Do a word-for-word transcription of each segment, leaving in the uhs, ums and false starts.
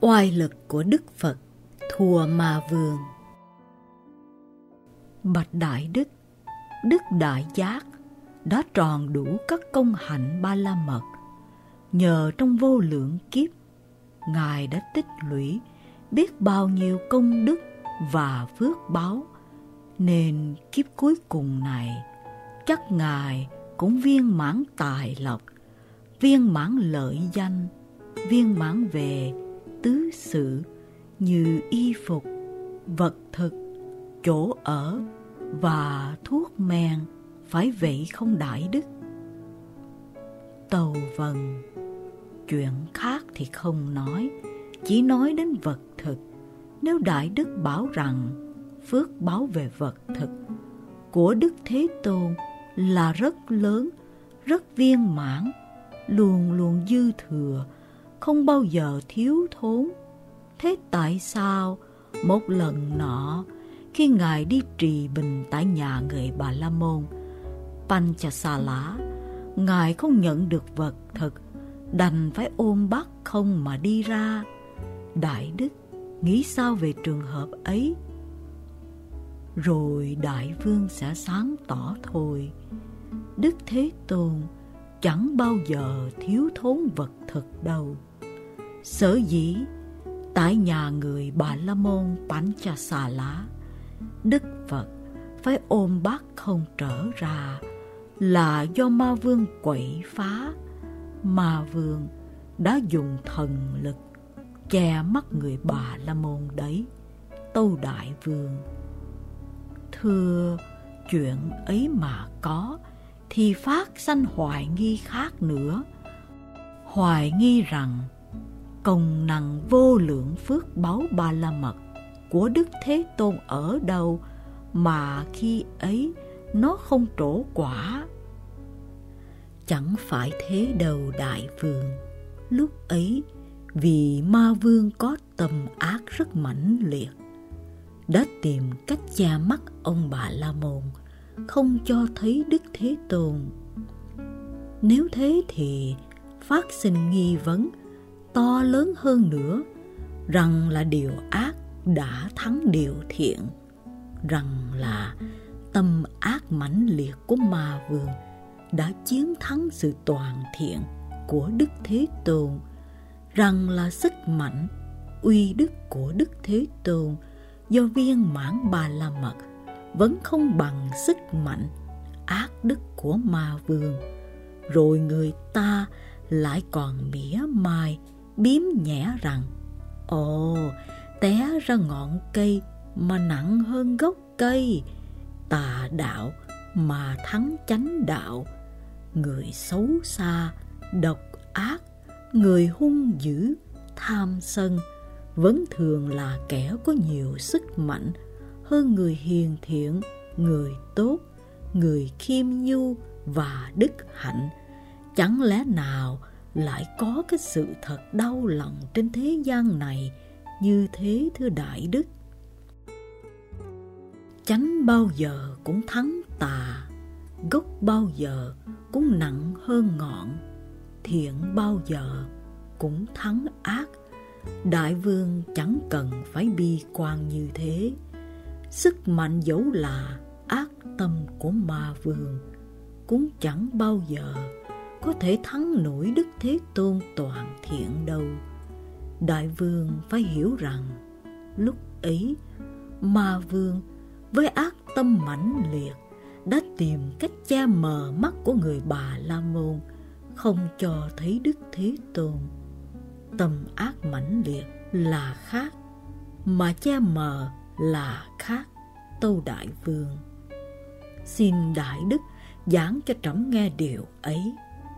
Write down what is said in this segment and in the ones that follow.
Oai lực của Đức Phật thua Ma Vương. Bạch Đại Đức, Đức Đại Giác đã tròn đủ các công hạnh Ba La Mật. Nhờ trong vô lượng kiếp, Ngài đã tích lũy biết bao nhiêu công đức và phước báu, nên kiếp cuối cùng này chắc Ngài cũng viên mãn tài lộc, viên mãn lợi danh, viên mãn về tứ sự như y phục, vật thực, chỗ ở và thuốc men, phải vậy không Đại Đức? Tâu vâng, chuyện khác thì không nói, chỉ nói đến vật thực. Nếu Đại Đức bảo rằng phước báo về vật thực của Đức Thế Tôn là rất lớn, rất viên mãn, luôn luôn dư thừa, không bao giờ thiếu thốn, thế tại sao một lần nọ khi Ngài đi trì bình tại nhà người Bà La Môn Panchasala, Ngài không nhận được vật thực, đành phải ôm bát không mà đi ra? Đại Đức nghĩ sao về trường hợp ấy? Rồi Đại Vương sẽ sáng tỏ thôi. Đức Thế Tôn chẳng bao giờ thiếu thốn vật thực đâu. Sở dĩ tại nhà người Bà La Môn Panchasala, Đức Phật phải ôm bát không trở ra là do Ma Vương quậy phá. Ma Vương đã dùng thần lực che mắt người Bà La Môn đấy, Tâu Đại Vương. Thưa, chuyện ấy mà có thì phát sanh hoài nghi khác nữa. Hoài nghi rằng công năng vô lượng phước báu Ba La Mật của Đức Thế Tôn ở đâu mà khi ấy nó không trổ quả? Chẳng phải thế đâu Đại Vương. Lúc ấy vì Ma Vương có tâm ác rất mãnh liệt, đã tìm cách che mắt ông Bà La Môn, không cho thấy Đức Thế Tôn. Nếu thế thì phát sinh nghi vấn to lớn hơn nữa, rằng là điều ác đã thắng điều thiện, rằng là tâm ác mãnh liệt của Ma Vương đã chiến thắng sự toàn thiện của Đức Thế Tôn, rằng là sức mạnh, uy đức của Đức Thế Tôn do viên mãn Ba La Mật vẫn không bằng sức mạnh, ác đức của Ma Vương. Rồi người ta lại còn mỉa mai, biếm nhẽ rằng ồ, té ra ngọn cây mà nặng hơn gốc cây, tà đạo mà thắng chánh đạo, người xấu xa, độc ác, người hung dữ, tham sân vẫn thường là kẻ có nhiều sức mạnh hơn người hiền thiện, người tốt, người khiêm nhu và đức hạnh. Chẳng lẽ nào lại có cái sự thật đau lòng trên thế gian này như thế, thưa Đại Đức? Chánh bao giờ cũng thắng tà, gốc bao giờ cũng nặng hơn ngọn, thiện bao giờ cũng thắng ác. Đại Vương chẳng cần phải bi quan như thế. Sức mạnh dẫu là ác tâm của Ma Vương cũng chẳng bao giờ có thể thắng nổi Đức Thế Tôn toàn thiện đâu. Đại Vương phải hiểu rằng lúc ấy Ma Vương với ác tâm mãnh liệt đã tìm cách che mờ mắt của người Bà La Môn, không cho thấy Đức Thế Tôn. Tâm ác mãnh liệt là khác, mà che mờ là khác, Tâu Đại Vương. Xin Đại Đức giảng cho trẫm nghe điều ấy.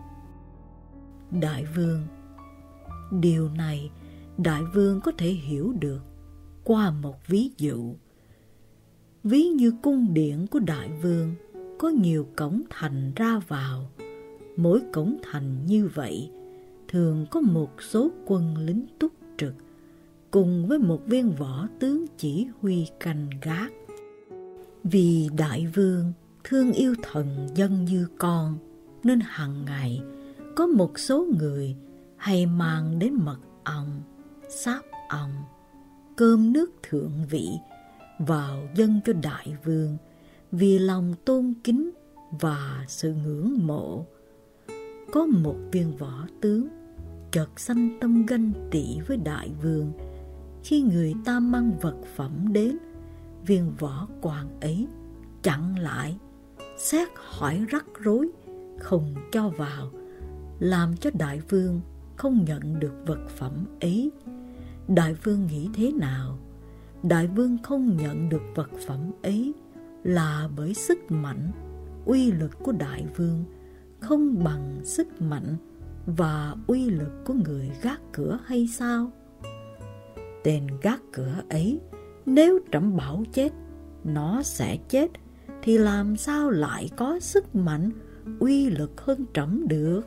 Đại Vương, điều này Đại Vương có thể hiểu được qua một ví dụ. Ví như cung điện của Đại Vương có nhiều cổng thành ra vào. Mỗi cổng thành như vậy thường có một số quân lính túc trực, cùng với một viên võ tướng chỉ huy canh gác. Vì Đại Vương thương yêu thần dân như con, nên hàng ngày có một số người hay mang đến mật ong, sáp ong, cơm nước thượng vị vào dâng cho đại vương vì lòng tôn kính và sự ngưỡng mộ. Có một viên võ tướng chợt sanh tâm ganh tị với đại vương. Khi người ta mang vật phẩm đến, viên võ quan ấy chặn lại, xét hỏi rắc rối, không cho vào, làm cho đại vương không nhận được vật phẩm ấy. Đại vương nghĩ thế nào? Đại vương không nhận được vật phẩm ấy là bởi sức mạnh, uy lực của đại vương không bằng sức mạnh và uy lực của người gác cửa hay sao? Tên gác cửa ấy, nếu trẫm bảo chết, nó sẽ chết, thì làm sao lại có sức mạnh, uy lực hơn trẫm được?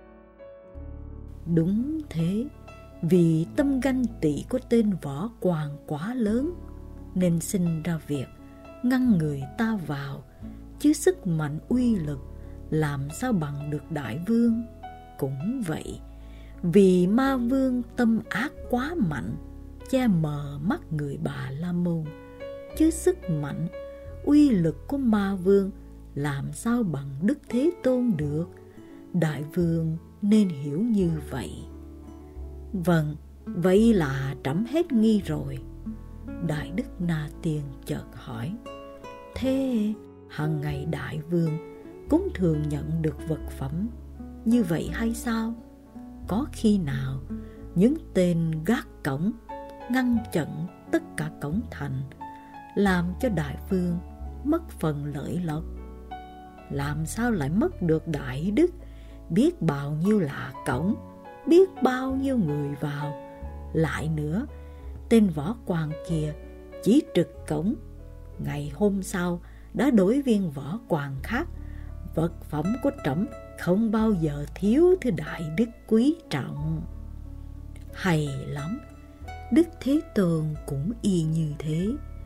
Đúng thế, vì tâm ganh tị của tên võ quan quá lớn, nên sinh ra việc ngăn người ta vào, chứ sức mạnh uy lực làm sao bằng được đại vương. Cũng vậy, vì ma vương tâm ác quá mạnh, che mờ mắt người Bà La Môn, chứ sức mạnh, uy lực của ma vương làm sao bằng Đức Thế Tôn được. Đại vương nên hiểu như vậy. Vâng, vậy là trẫm hết nghi rồi. Đại Đức Na Tiên chợt hỏi, thế hằng ngày đại vương cũng thường nhận được vật phẩm như vậy hay sao? Có khi nào những tên gác cổng ngăn chặn tất cả cổng thành, làm cho đại vương mất phần lợi lộc? Làm sao lại mất được đại đức? Biết bao nhiêu là cổng, biết bao nhiêu người vào. Lại nữa, tên võ quan kia chỉ trực cổng, ngày hôm sau đã đổi viên võ quan khác. Vật phẩm của trẫm không bao giờ thiếu, thưa đại đức quý trọng. Hay lắm, Đức Thế Tôn cũng y như thế.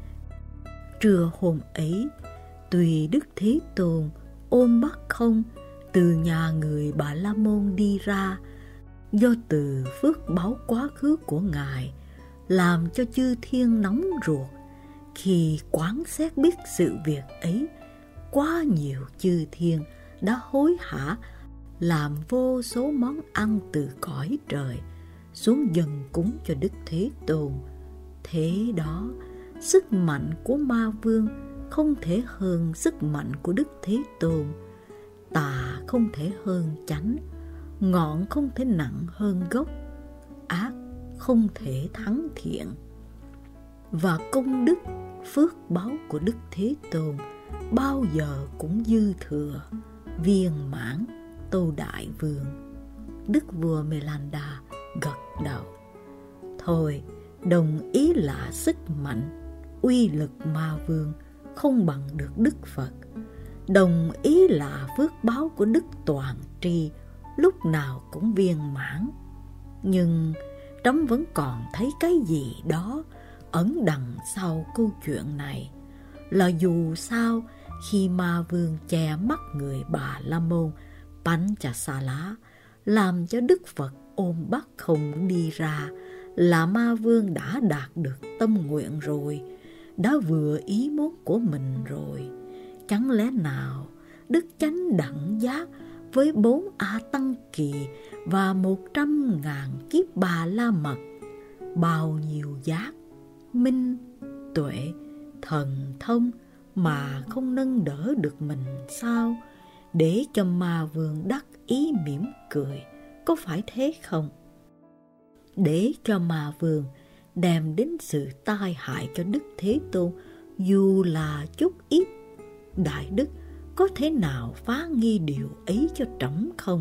Trưa hôm ấy, tùy Đức Thế Tôn ôm bát không từ nhà người Bà La Môn đi ra, do từ phước báu quá khứ của Ngài làm cho chư thiên nóng ruột. Khi quán xét biết sự việc ấy, quá nhiều chư thiên đã hối hả làm vô số món ăn từ cõi trời xuống dâng cúng cho Đức Thế Tôn. Thế đó, sức mạnh của ma vương không thể hơn sức mạnh của Đức Thế Tôn. Tà không thể hơn chánh, ngọn không thể nặng hơn gốc, ác không thể thắng thiện. Và công đức, phước báu của Đức Thế Tôn bao giờ cũng dư thừa, viên mãn. Tô Đại Vương. Đức vua Melanda gật đầu. Thôi, đồng ý là sức mạnh, uy lực ma vương không bằng được Đức Phật. Đồng ý là phước báo của Đức Toàn Tri lúc nào cũng viên mãn. Nhưng trẫm vẫn còn thấy cái gì đó ẩn đằng sau câu chuyện này. Là dù sao, khi ma vương che mắt người Bà La Môn Panchasala, làm cho Đức Phật ôm bát không đi ra, là ma vương đã đạt được tâm nguyện rồi, đã vừa ý muốn của mình rồi. Chẳng lẽ nào Đức Chánh Đẳng Giác với bốn A Tăng Kỳ và một trăm ngàn kiếp Bà La Mật, bao nhiêu giác, minh, tuệ, thần thông mà không nâng đỡ được mình sao? Để cho ma vương đắc ý mỉm cười, có phải thế không? Để cho ma vương đem đến sự tai hại cho Đức Thế Tôn, dù là chút ít, đại đức có thể nào phá nghi điều ấy cho trẫm không?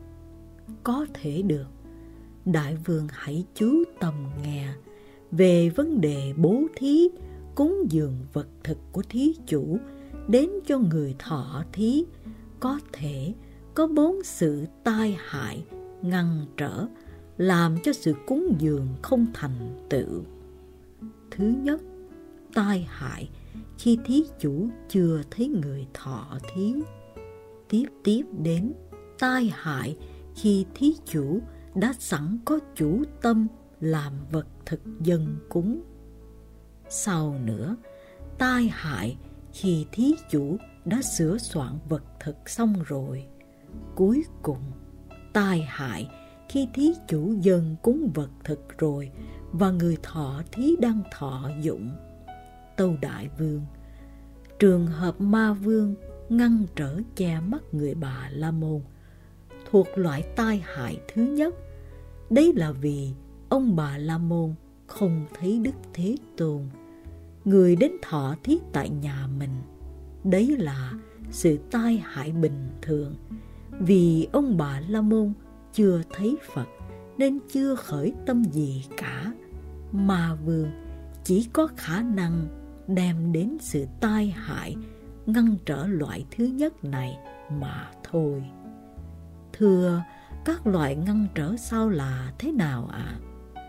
Có thể được. Đại vương hãy chú tâm nghe về vấn đề bố thí, cúng dường vật thực của thí chủ đến cho người thọ thí. Có thể có bốn sự tai hại ngăn trở, làm cho sự cúng dường không thành tựu. Thứ nhất, tai hại khi thí chủ chưa thấy người thọ thí. Tiếp tiếp đến tai hại khi thí chủ đã sẵn có chủ tâm làm vật thực dâng cúng. Sau nữa, tai hại khi thí chủ đã sửa soạn vật thực xong rồi. Cuối cùng, tai hại khi thí chủ dâng cúng vật thực rồi và người thọ thí đang thọ dụng. Tâu Đại Vương, trường hợp ma vương ngăn trở che mắt người Bà La Môn thuộc loại tai hại thứ nhất. Đấy là vì ông Bà La Môn không thấy Đức Thế Tôn, người đến thọ thiết tại nhà mình. Đấy là sự tai hại bình thường. Vì ông Bà La Môn chưa thấy Phật nên chưa khởi tâm gì cả. Ma vương chỉ có khả năng đem đến sự tai hại, ngăn trở loại thứ nhất này mà thôi. Thưa, các loại ngăn trở sau là thế nào ạ? À?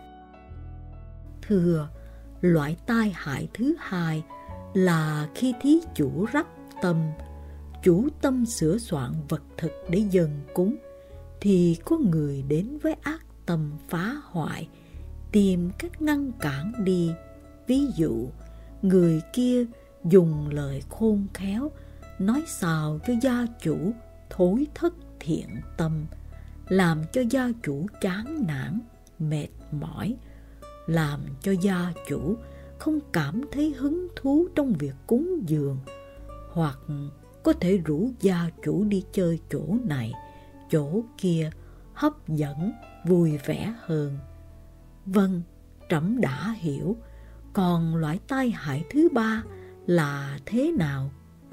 Thưa, loại tai hại thứ hai là khi thí chủ rắc tâm, chủ tâm sửa soạn vật thực để dâng cúng, thì có người đến với ác tâm phá hoại, tìm cách ngăn cản đi. Ví dụ, người kia dùng lời khôn khéo, nói xào cho gia chủ thối thất thiện tâm, làm cho gia chủ chán nản, mệt mỏi, làm cho gia chủ không cảm thấy hứng thú trong việc cúng dường, hoặc có thể rủ gia chủ đi chơi chỗ này, chỗ kia, hấp dẫn, vui vẻ hơn. Vâng, trẫm đã hiểu. Còn loại tai hại thứ ba là thế nào?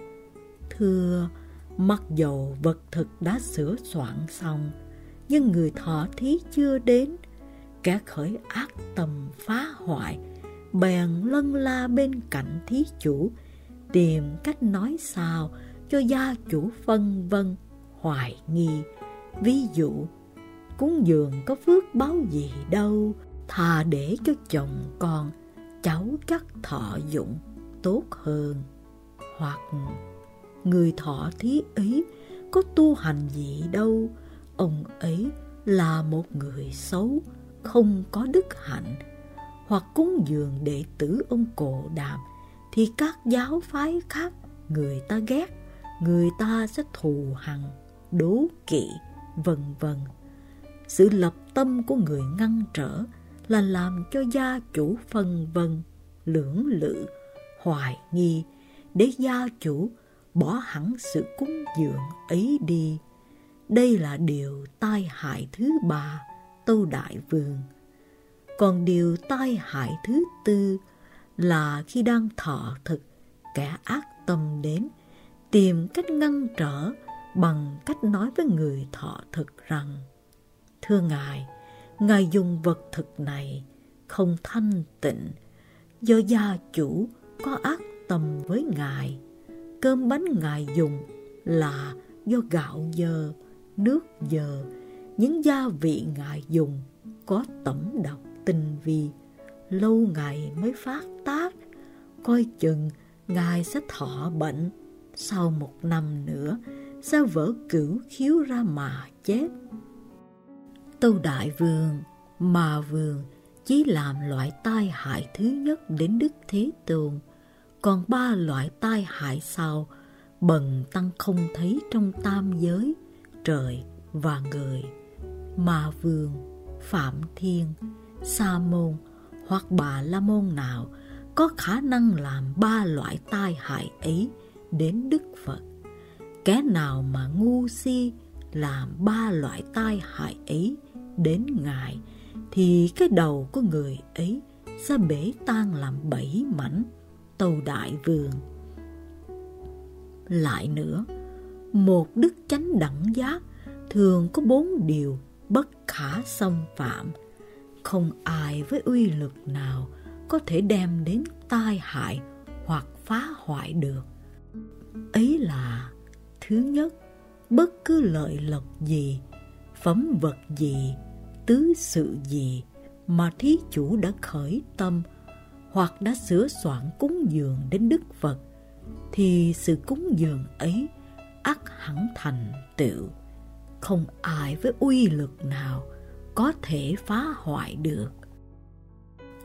Thưa, mặc dầu vật thực đã sửa soạn xong, nhưng người thọ thí chưa đến, kẻ khởi ác tâm phá hoại bèn lân la bên cạnh thí chủ, tìm cách nói sao cho gia chủ phân vân, hoài nghi. Ví dụ, cúng dường có phước báo gì đâu, thà để cho chồng con, cháu chắc thọ dụng tốt hơn. Hoặc người thọ thí ấy có tu hành gì đâu, ông ấy là một người xấu, không có đức hạnh. Hoặc cúng dường đệ tử ông Cồ Đàm, thì các giáo phái khác người ta ghét, người ta sẽ thù hằn, đố kỵ, vân vân. Sự lập tâm của người ngăn trở là làm cho gia chủ phân vân, lưỡng lự, hoài nghi, để gia chủ bỏ hẳn sự cúng dường ấy đi. Đây là điều tai hại thứ ba, Tâu Đại Vương. Còn điều tai hại thứ tư là khi đang thọ thực, kẻ ác tâm đến, tìm cách ngăn trở bằng cách nói với người thọ thực rằng: thưa Ngài, Ngài dùng vật thực này không thanh tịnh, do gia chủ có ác tâm với Ngài. Cơm bánh Ngài dùng là do gạo dơ, nước dơ, những gia vị Ngài dùng có tẩm độc tinh vi, lâu ngày mới phát tác, coi chừng Ngài sẽ thọ bệnh, sau một năm nữa sẽ vỡ cửu khiếu ra mà chết. Tâu Đại Vương, Ma Vương chỉ làm loại tai hại thứ nhất đến Đức Thế Tôn, còn ba loại tai hại sau bần tăng không thấy trong tam giới, trời và người. Ma Vương, Phạm Thiên, Sa Môn hoặc Bà La Môn nào có khả năng làm ba loại tai hại ấy đến Đức Phật? Kẻ nào mà ngu si làm ba loại tai hại ấy đến Ngài, thì cái đầu của người ấy sẽ bể tan làm bảy mảnh. Tâu Đại Vương. Lại nữa, một đức chánh đẳng giác thường có bốn điều bất khả xâm phạm, không ai với uy lực nào có thể đem đến tai hại hoặc phá hoại được. Ấy là: thứ nhất, bất cứ lợi lộc gì, phẩm vật gì, tứ sự gì mà thí chủ đã khởi tâm hoặc đã sửa soạn cúng dường đến Đức Phật, thì sự cúng dường ấy ắt hẳn thành tựu, không ai với uy lực nào có thể phá hoại được.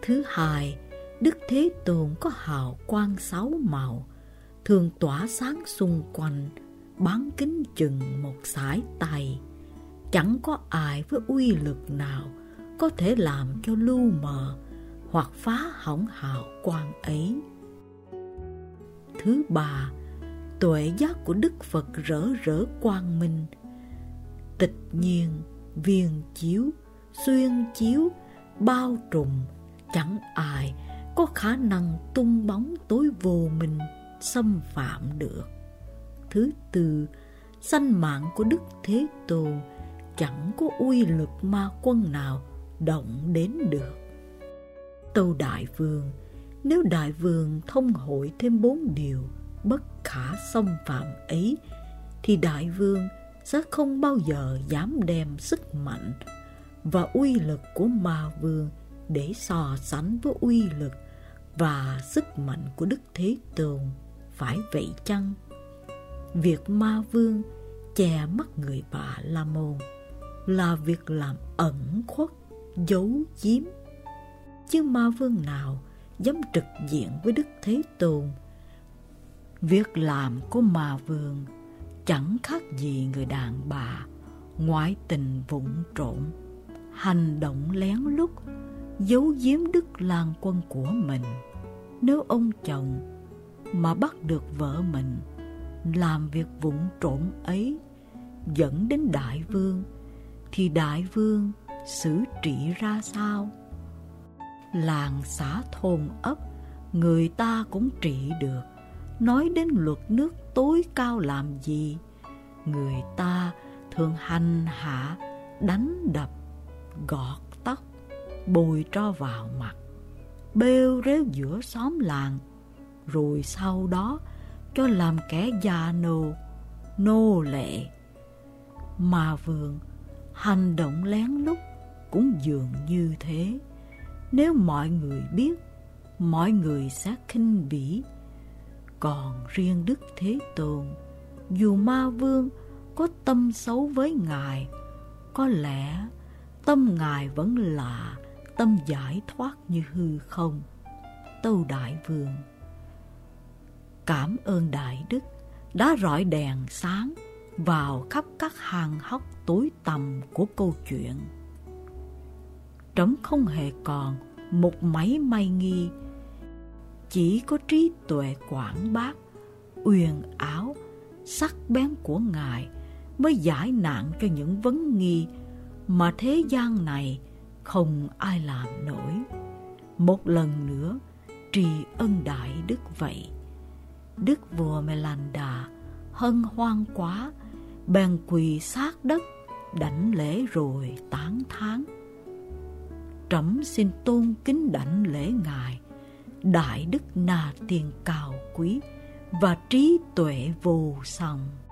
Thứ hai, Đức Thế Tôn có hào quang sáu màu, thường tỏa sáng xung quanh, bán kính chừng một sải tay. Chẳng có ai với uy lực nào có thể làm cho lu mờ hoặc phá hỏng hào quang ấy. Thứ ba, tuệ giác của Đức Phật rỡ rỡ quang minh, tịch nhiên, viên chiếu, xuyên chiếu, bao trùm, chẳng ai có khả năng tung bóng tối vô minh xâm phạm được. Thứ tư, sanh mạng của Đức Thế Tôn chẳng có uy lực ma quân nào động đến được. Tâu Đại Vương, nếu Đại Vương thông hội thêm bốn điều bất khả xâm phạm ấy, thì Đại Vương sẽ không bao giờ dám đem sức mạnh và uy lực của Ma Vương để so sánh với uy lực và sức mạnh của Đức Thế Tôn, phải vậy chăng? Việc Ma Vương che mắt người Bà La Môn là việc làm ẩn khuất, giấu giếm, chứ Ma Vương nào dám trực diện với Đức Thế Tôn. Việc làm của Ma Vương chẳng khác gì người đàn bà ngoại tình vụng trộm, hành động lén lút, giấu giếm Đức Lang Quân của mình. Nếu ông chồng mà bắt được vợ mình làm việc vụng trộm ấy dẫn đến Đại Vương, thì Đại Vương xử trị ra sao? Làng xã thôn ấp người ta cũng trị được, nói đến luật nước tối cao làm gì? Người ta thường hành hạ, đánh đập, gọt tóc, bồi tro vào mặt, bêu rếu giữa xóm làng, rồi sau đó cho làm kẻ già nô, nô lệ. Ma Vương hành động lén lút cũng dường như thế. Nếu mọi người biết, mọi người sẽ khinh bỉ. Còn riêng Đức Thế Tôn, dù Ma Vương có tâm xấu với Ngài, có lẽ tâm Ngài vẫn là tâm giải thoát như hư không. Tâu Đại Vương, cảm ơn Đại Đức đã rọi đèn sáng vào khắp các hang hốc tối tăm của câu chuyện. Trẫm không hề còn một mảy may nghi, chỉ có trí tuệ quảng bác, uyên áo, sắc bén của Ngài mới giải nạn cho những vấn nghi mà thế gian này không ai làm nổi. Một lần nữa tri ân Đại Đức vậy. Đức vua Melanda hân hoan quá, bèn quỳ sát đất đảnh lễ rồi tán thán: trẫm xin tôn kính đảnh lễ Ngài, Đại Đức Na Tiên cao quý và trí tuệ vô song.